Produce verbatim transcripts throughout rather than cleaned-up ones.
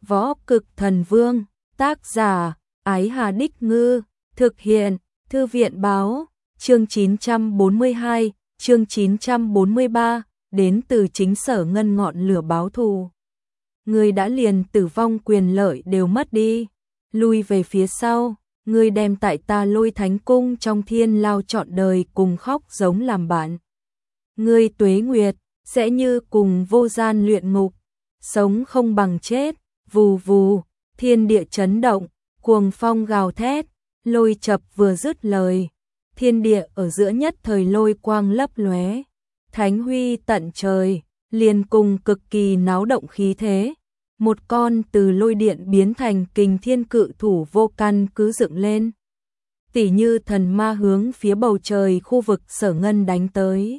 Võ Cực Thần Vương, tác giả, Ái Hà Đích Ngư, thực hiện, Thư viện Báo, chương chín trăm bốn mươi hai, chương chín trăm bốn mươi ba, đến từ chính Sở Ngân ngọn lửa báo thù. Ngươi đã liền tử vong quyền lợi đều mất đi, lui về phía sau, ngươi đem tại ta Lôi Thánh Cung trong thiên lao trọn đời cùng khóc giống làm bạn. Ngươi tuế nguyệt, sẽ như cùng vô gian luyện ngục, sống không bằng chết, vù vù, thiên địa chấn động, cuồng phong gào thét, Lôi Chập vừa dứt lời, thiên địa ở giữa nhất thời lôi quang lấp lóe, thánh huy tận trời, liền cùng cực kỳ náo động khí thế. Một con từ lôi điện biến thành kình thiên cự thủ vô căn cứ dựng lên, tỉ như thần ma hướng phía bầu trời khu vực Sở Ngân đánh tới.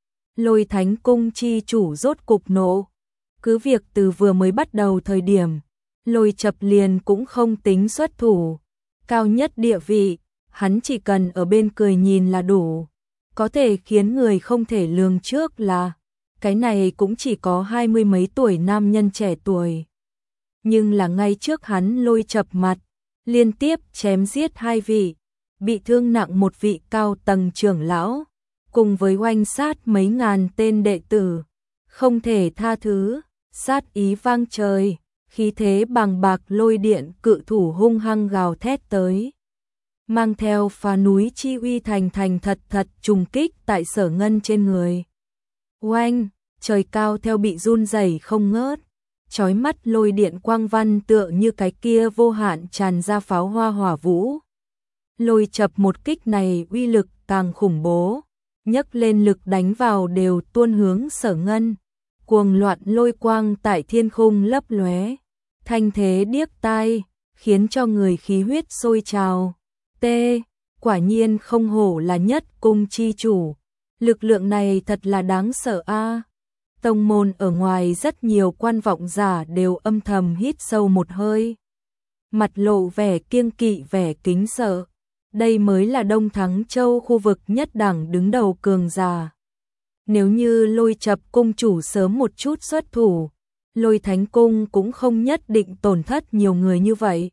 Lôi Thánh Cung chi chủ rốt cục nộ, cứ việc từ vừa mới bắt đầu thời điểm, Lôi Chập liền cũng không tính xuất thủ, cao nhất địa vị, hắn chỉ cần ở bên cười nhìn là đủ, có thể khiến người không thể lường trước là, cái này cũng chỉ có hai mươi mấy tuổi nam nhân trẻ tuổi. Nhưng là ngay trước hắn Lôi Chập mặt, liên tiếp chém giết hai vị, bị thương nặng một vị cao tầng trưởng lão, cùng với oanh sát mấy ngàn tên đệ tử, không thể tha thứ, sát ý vang trời, khí thế bàng bạc lôi điện cự thủ hung hăng gào thét tới, mang theo phá núi chi uy thành thành thật thật trùng kích tại Sở Ngân trên người. Oanh, trời cao theo bị run rẩy không ngớt, chói mắt lôi điện quang văn tựa như cái kia vô hạn tràn ra pháo hoa hỏa vũ. Lôi Chập một kích này uy lực càng khủng bố, nhấc lên lực đánh vào đều tuôn hướng Sở Ngân, cuồng loạn lôi quang tại thiên khung lấp lóe, thanh thế điếc tai, khiến cho người khí huyết sôi trào. T, quả nhiên không hổ là nhất cung chi chủ, lực lượng này thật là đáng sợ a. À. Tông môn ở ngoài rất nhiều quan vọng giả đều âm thầm hít sâu một hơi, mặt lộ vẻ kiêng kỵ vẻ kính sợ. Đây mới là Đông Thắng Châu khu vực nhất đẳng đứng đầu cường giả. Nếu như Lôi Chập cung chủ sớm một chút xuất thủ, Lôi Thánh Cung cũng không nhất định tổn thất nhiều người như vậy.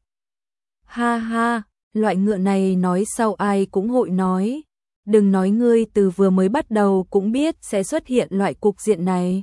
Ha ha, loại ngựa này nói sau ai cũng hội nói. Đừng nói ngươi từ vừa mới bắt đầu cũng biết sẽ xuất hiện loại cục diện này.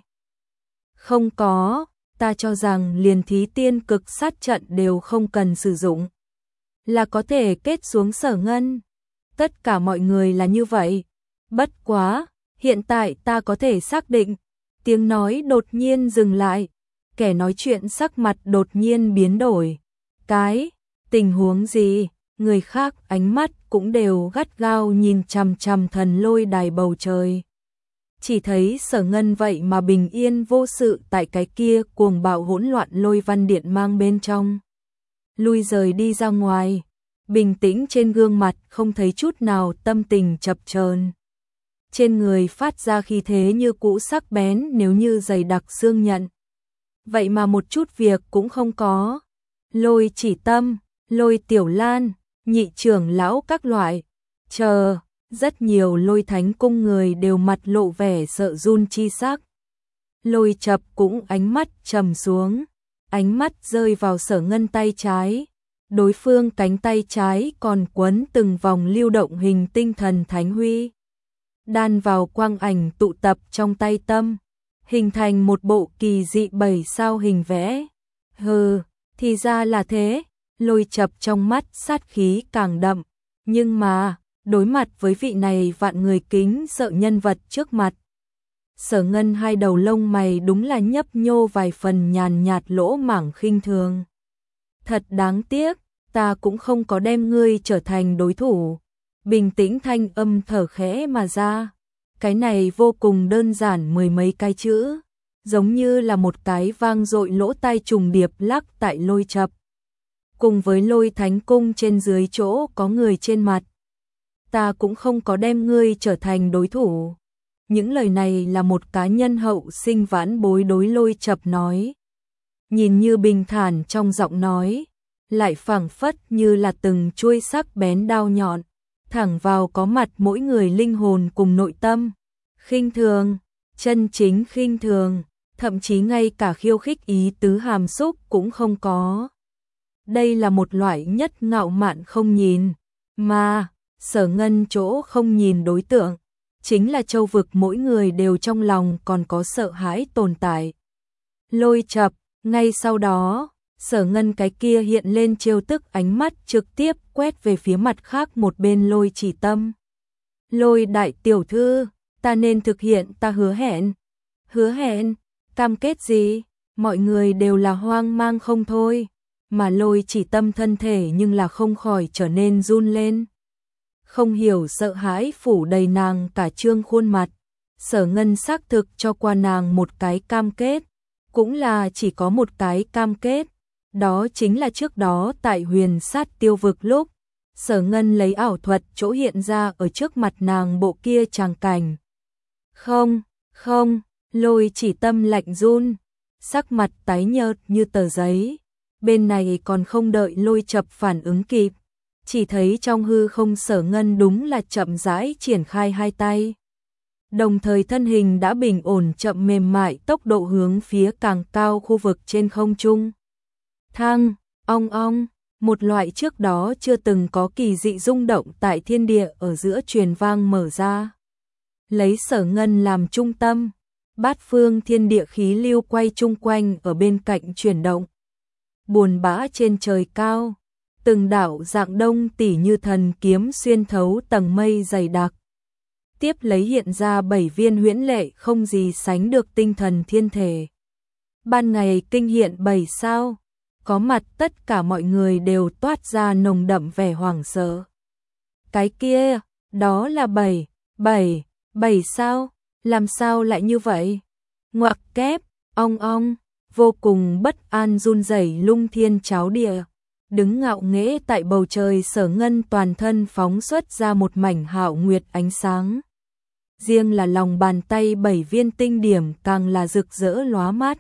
Không có, ta cho rằng liền thí tiên cực sát trận đều không cần sử dụng, là có thể kết xuống Sở Ngân. Tất cả mọi người là như vậy. Bất quá, hiện tại ta có thể xác định. Tiếng nói đột nhiên dừng lại, kẻ nói chuyện sắc mặt đột nhiên biến đổi. Cái, tình huống gì? Người khác ánh mắt cũng đều gắt gao nhìn chằm chằm thần lôi đài bầu trời. Chỉ thấy Sở Ngân vậy mà bình yên vô sự tại cái kia cuồng bạo hỗn loạn lôi văn điện mang bên trong. Lui rời đi ra ngoài, bình tĩnh trên gương mặt không thấy chút nào tâm tình chập chờn. Trên người phát ra khí thế như cũ sắc bén nếu như dày đặc xương nhận. Vậy mà một chút việc cũng không có. Lôi Chỉ Tâm, Lôi Tiểu Lan, nhị trưởng lão các loại, chờ, rất nhiều Lôi Thánh Cung người đều mặt lộ vẻ sợ run chi sắc. Lôi Chập cũng ánh mắt trầm xuống, ánh mắt rơi vào Sở Ngân tay trái, đối phương cánh tay trái còn quấn từng vòng lưu động hình tinh thần thánh huy, đan vào quang ảnh tụ tập trong tay tâm, hình thành một bộ kỳ dị bảy sao hình vẽ. Hừ, thì ra là thế. Lôi Chập trong mắt sát khí càng đậm, nhưng mà, đối mặt với vị này vạn người kính sợ nhân vật trước mặt, Sở Ngân hai đầu lông mày đúng là nhấp nhô vài phần nhàn nhạt lỗ mảng khinh thường. Thật đáng tiếc, ta cũng không có đem ngươi trở thành đối thủ. Bình tĩnh thanh âm thở khẽ mà ra, cái này vô cùng đơn giản mười mấy cái chữ, giống như là một cái vang dội lỗ tai trùng điệp lắc tại Lôi Chập. Cùng với Lôi Thánh Cung trên dưới chỗ có người trên mặt. Ta cũng không có đem ngươi trở thành đối thủ. Những lời này là một cá nhân hậu sinh vãn bối đối Lôi Chập nói. Nhìn như bình thản trong giọng nói, lại phảng phất như là từng chuôi sắc bén đao nhọn, thẳng vào có mặt mỗi người linh hồn cùng nội tâm. Khinh thường, chân chính khinh thường, thậm chí ngay cả khiêu khích ý tứ hàm xúc cũng không có. Đây là một loại nhất ngạo mạn không nhìn, mà Sở Ngân chỗ không nhìn đối tượng, chính là châu vực mỗi người đều trong lòng còn có sợ hãi tồn tại. Lôi Chập, ngay sau đó, Sở Ngân cái kia hiện lên trêu tức ánh mắt trực tiếp quét về phía mặt khác một bên Lôi Chỉ Tâm. Lôi đại tiểu thư, ta nên thực hiện ta hứa hẹn. Hứa hẹn? Cam kết gì? Mọi người đều là hoang mang không thôi, mà Lôi Chỉ Tâm thân thể nhưng là không khỏi trở nên run lên. Không hiểu sợ hãi phủ đầy nàng cả trương khuôn mặt. Sở Ngân xác thực cho qua nàng một cái cam kết, cũng là chỉ có một cái cam kết, đó chính là trước đó tại Huyền Sát Tiêu Vực lúc, Sở Ngân lấy ảo thuật chỗ hiện ra ở trước mặt nàng bộ kia tràng cảnh. Không, không, Lôi Chỉ Tâm lạnh run, sắc mặt tái nhợt như tờ giấy. Bên này còn không đợi Lôi Chập phản ứng kịp, chỉ thấy trong hư không Sở Ngân đúng là chậm rãi triển khai hai tay. Đồng thời thân hình đã bình ổn chậm mềm mại tốc độ hướng phía càng cao khu vực trên không trung. Thăng, ong ong, một loại trước đó chưa từng có kỳ dị rung động tại thiên địa ở giữa truyền vang mở ra. Lấy Sở Ngân làm trung tâm, bát phương thiên địa khí lưu quay chung quanh ở bên cạnh chuyển động. Buồn bã trên trời cao, từng đạo dạng đông tỉ như thần kiếm xuyên thấu tầng mây dày đặc. Tiếp lấy hiện ra bảy viên huyễn lệ không gì sánh được tinh thần thiên thể. Ban ngày kinh hiện bảy sao, có mặt tất cả mọi người đều toát ra nồng đậm vẻ hoảng sợ. Cái kia, đó là bảy, bảy, bảy sao, làm sao lại như vậy? Ngoặc kép, ong ong, vô cùng bất an run rẩy lung thiên cháo địa. Đứng ngạo nghễ tại bầu trời Sở Ngân toàn thân phóng xuất ra một mảnh hạo nguyệt ánh sáng. Riêng là lòng bàn tay bảy viên tinh điểm càng là rực rỡ lóa mắt.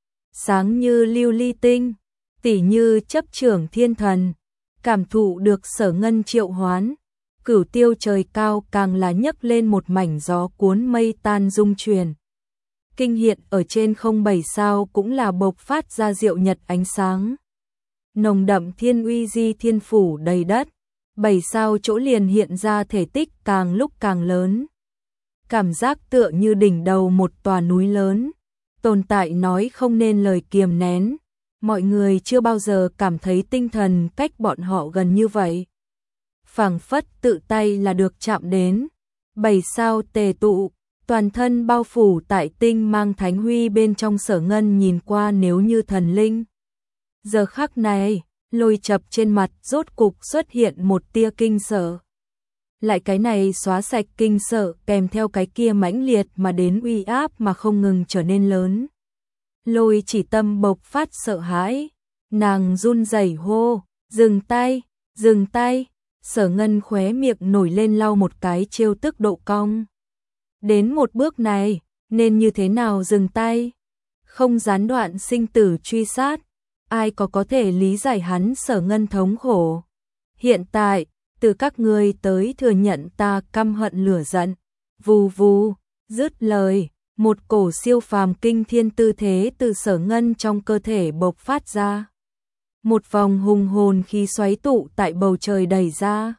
Sáng như lưu ly tinh, tỉ như chấp trưởng thiên thần, cảm thụ được Sở Ngân triệu hoán. Cửu tiêu trời cao càng là nhấc lên một mảnh gió cuốn mây tan rung chuyển. Kinh hiện ở trên không bảy sao cũng là bộc phát ra diệu nhật ánh sáng. Nồng đậm thiên uy di thiên phủ đầy đất, bảy sao chỗ liền hiện ra thể tích càng lúc càng lớn. Cảm giác tựa như đỉnh đầu một tòa núi lớn, tồn tại nói không nên lời kiềm nén. Mọi người chưa bao giờ cảm thấy tinh thần cách bọn họ gần như vậy. Phảng phất tự tay là được chạm đến. Bảy sao tề tụ, toàn thân bao phủ tại tinh mang thánh huy bên trong Sở Ngân nhìn qua nếu như thần linh. Giờ khắc này, Lôi Chập trên mặt rốt cục xuất hiện một tia kinh sợ. Lại cái này xóa sạch kinh sợ kèm theo cái kia mãnh liệt mà đến uy áp mà không ngừng trở nên lớn. Lôi Chỉ Tâm bộc phát sợ hãi, nàng run rẩy hô, dừng tay, dừng tay. Sở Ngân khóe miệng nổi lên lau một cái trêu tức độ cong. Đến một bước này, nên như thế nào dừng tay? Không gián đoạn sinh tử truy sát, ai có có thể lý giải hắn Sở Ngân thống khổ. Hiện tại, từ các ngươi tới thừa nhận ta căm hận lửa giận. Vù vù, dứt lời, một cổ siêu phàm kinh thiên tư thế từ Sở Ngân trong cơ thể bộc phát ra. Một vòng hùng hồn khí xoáy tụ tại bầu trời đẩy ra.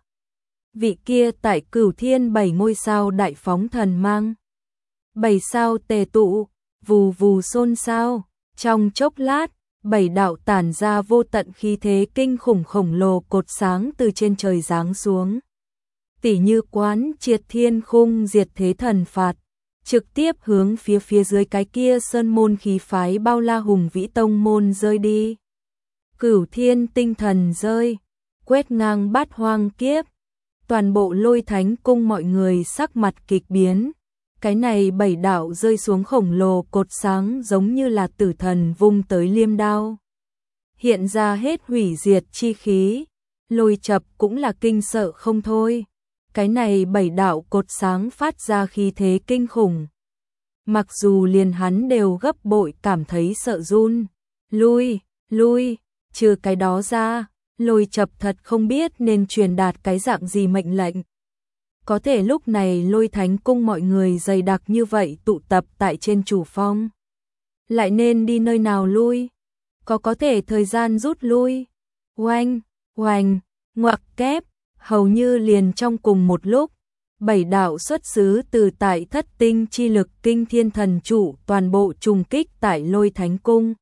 Vị kia tại Cửu Thiên bảy ngôi sao đại phóng thần mang. Bảy sao tề tụ, vù vù xôn xao, trong chốc lát, bảy đạo tản ra vô tận khí thế kinh khủng khổng lồ cột sáng từ trên trời giáng xuống. Tỉ như quán triệt thiên khung diệt thế thần phạt, trực tiếp hướng phía phía dưới cái kia sơn môn khí phái bao la hùng vĩ tông môn rơi đi. Cửu thiên tinh thần rơi, quét ngang bát hoang kiếp. Toàn bộ Lôi Thánh cung mọi người sắc mặt kịch biến. Cái này bảy đạo rơi xuống khổng lồ cột sáng giống như là tử thần vung tới liêm đao. Hiện ra hết hủy diệt chi khí. Lôi Chập cũng là kinh sợ không thôi. Cái này bảy đạo cột sáng phát ra khí thế kinh khủng. Mặc dù liền hắn đều gấp bội cảm thấy sợ run. Lui, lui, trừ cái đó ra, Lôi Chập thật không biết nên truyền đạt cái dạng gì mệnh lệnh. Có thể lúc này Lôi Thánh cung mọi người dày đặc như vậy tụ tập tại trên chủ phong. lại nên đi nơi nào lui? Có có thể thời gian rút lui? Oanh, oanh, ngoặc kép, hầu như liền trong cùng một lúc, bảy đạo xuất xứ từ tại thất tinh chi lực kinh thiên thần trụ toàn bộ trùng kích tại Lôi Thánh Cung.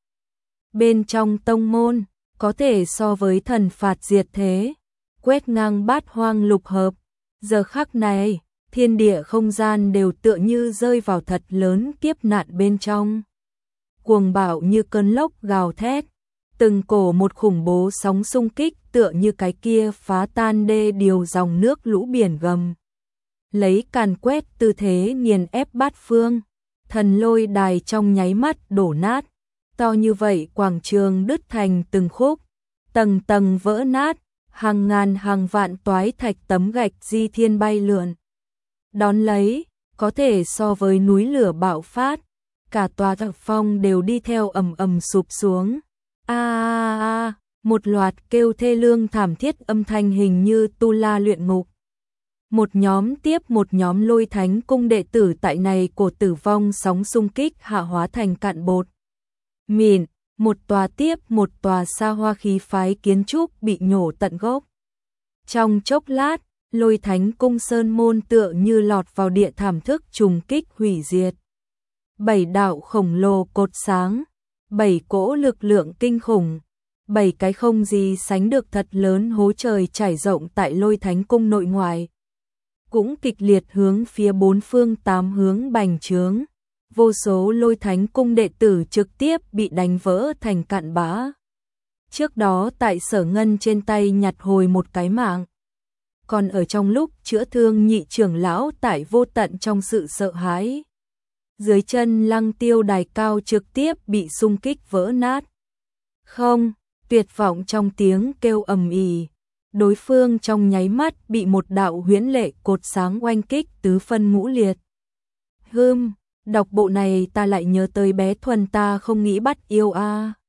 Bên trong tông môn, có thể so với thần phạt diệt thế, quét ngang bát hoang lục hợp. Giờ khắc này, thiên địa không gian đều tựa như rơi vào thật lớn kiếp nạn bên trong. Cuồng bạo như cơn lốc gào thét, từng cổ một khủng bố sóng xung kích tựa như cái kia phá tan đê điều dòng nước lũ biển gầm. Lấy càn quét tư thế nghiền ép bát phương, thần lôi đài trong nháy mắt đổ nát, to như vậy quảng trường đứt thành từng khúc, tầng tầng vỡ nát, hàng ngàn hàng vạn toái thạch tấm gạch di thiên bay lượn. Đón lấy, có thể so với núi lửa bạo phát, cả tòa thạch phong đều đi theo ầm ầm sụp xuống. A a a, một loạt kêu thê lương thảm thiết âm thanh hình như tu la luyện ngục. Một nhóm tiếp một nhóm Lôi Thánh Cung đệ tử tại này của tử vong sóng xung kích hạ hóa thành cạn bột mịn, một tòa tiếp một tòa xa hoa khí phái kiến trúc bị nhổ tận gốc. Trong chốc lát, Lôi Thánh Cung sơn môn tựa như lọt vào địa thảm thức trùng kích hủy diệt. Bảy đạo khổng lồ cột sáng, bảy cỗ lực lượng kinh khủng, bảy cái không gì sánh được thật lớn hố trời trải rộng tại Lôi Thánh Cung nội ngoại, cũng kịch liệt hướng phía bốn phương tám hướng bành trướng. Vô số Lôi Thánh Cung đệ tử trực tiếp bị đánh vỡ thành cạn bã. Trước đó tại Sở Ngân trên tay nhặt hồi một cái mạng, còn ở trong lúc chữa thương nhị trưởng lão tại vô tận trong sự sợ hãi. Dưới chân Lăng Tiêu đài cao trực tiếp bị xung kích vỡ nát. Không, tuyệt vọng trong tiếng kêu ầm ĩ, đối phương trong nháy mắt bị một đạo huyễn lệ cột sáng oanh kích tứ phân ngũ liệt. Hừm, đọc bộ này ta lại nhớ tới bé Thuần ta không nghĩ bắt yêu a.